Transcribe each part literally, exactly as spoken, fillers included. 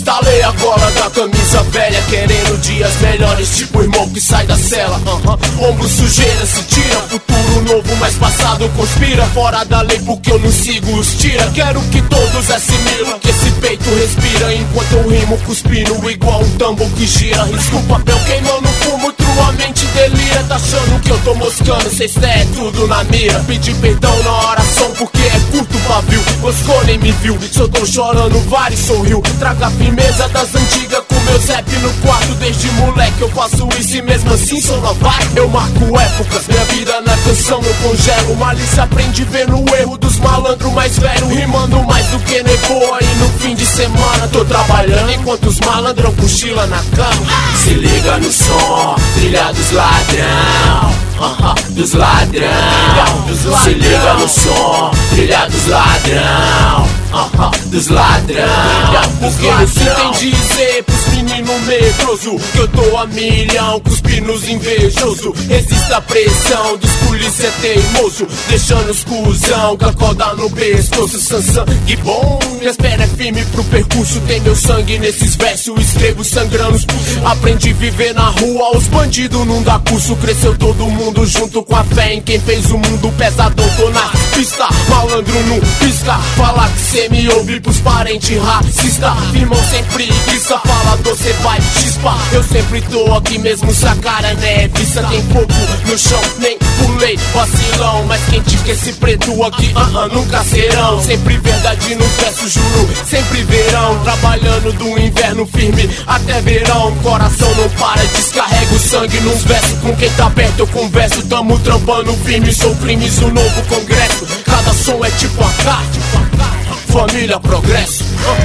Instalei a gola da camisa velha, querendo dias melhores, tipo irmão que sai da cela. uh-huh. Ombro sujeira se tira, futuro novo, mas passado conspira. Fora da lei porque eu não sigo os tira. Quero que todos assimilam que esse peito respira, enquanto eu rimo cuspindo igual um tambor que gira. Risco o papel queimando fumo, tua mente delira. Tá achando que eu tô moscando, cês é tudo na mira. Pedir perdão na oração porque é curto o pavio. Moscou nem me viu, se eu tô chorando vários sorriu. Traga a firmeza das antigas com meus rap no quarto. Desde moleque eu faço isso e mesmo assim sou novato. Eu marco épocas, minha vida na canção eu congelo. Malícia aprende vendo o erro dos malandros mais velhos. Rimando mais do que nevoa e no fim de semana tô trabalhando enquanto os malandrão cochila na cama. Se liga no som, trilha dos ladrão, uh-huh, dos ladrão, dos ladrão. Se liga no som, trilha dos ladrão, uh-huh, dos ladrão. Porque não se tem dizer pros meninos medroso que eu tô a milhão, cuspi nos invejoso. Resista a pressão dos polícia teimoso, deixando os cuzão com a corda no pescoço. Sangue bom, minhas pernas é firme pro percurso. Tem meu sangue nesses versos, escrevo sangrando os pulsos. Aprendi a viver na rua, os bandidos não dá curso. Cresceu todo mundo junto com a fé em quem fez o mundo pesadão. Tô na pista, malandro não pisca. Fala que cê me ouve pros parentes racista. Irmão sem preguiça, falador cê vai chispa. Eu sempre tô aqui mesmo se a cara não é vista. Tem fogo no chão, nem pulei, vacilão. Mas quem te quer esse preto aqui, uh -uh, nunca serão. Sempre verdade nos versos, juro, sempre verão. Trabalhando do inverno firme até verão. Coração não para, descarrega o sangue nos versos. Com quem tá perto eu converso, tamo trampando firme. Sou crimes, o novo congresso. Cada som é tipo a carta, família, progresso.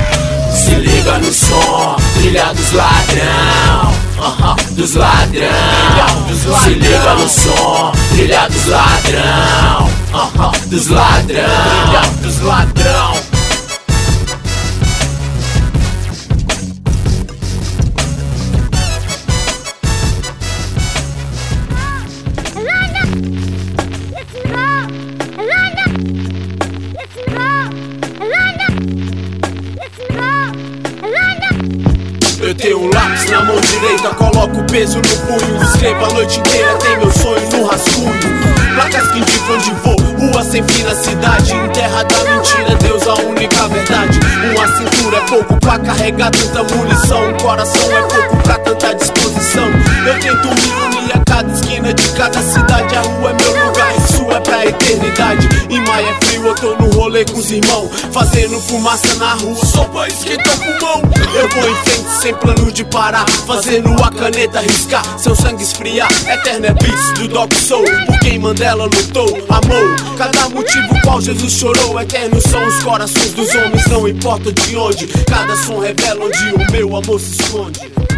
Se liga no som, trilha dos ladrão, uh-huh, dos ladrão, dos ladrão. Se liga no som, trilha dos ladrão, uh-huh, dos ladrão, dos ladrão. Eu tenho um lápis na mão direita, coloco o peso no punho. Escrevo a noite inteira, tem meu sonho no rascunho. Placas que indicam onde vou, rua sem fim na cidade. Em terra da mentira, Deus a única verdade. Uma cintura é pouco pra carregar tanta munição. Um coração é pouco pra tanta disposição. Eu tento me unir a cada esquina de cada cidade. A rua é meu lugar, isso é pra eternidade. Em maio é frio, eu tô no rolê com os irmãos, fazendo fumaça na rua, só pra esquentar o pulmão. Eu vou em frente sem plano de parar, fazendo a caneta riscar, seu sangue esfriar. Eterno é beats do Doc Soul, por quem Mandela lutou, amou. Cada motivo qual Jesus chorou. Eternos são os corações dos homens, não importa de onde. Cada som revela onde o meu amor se esconde.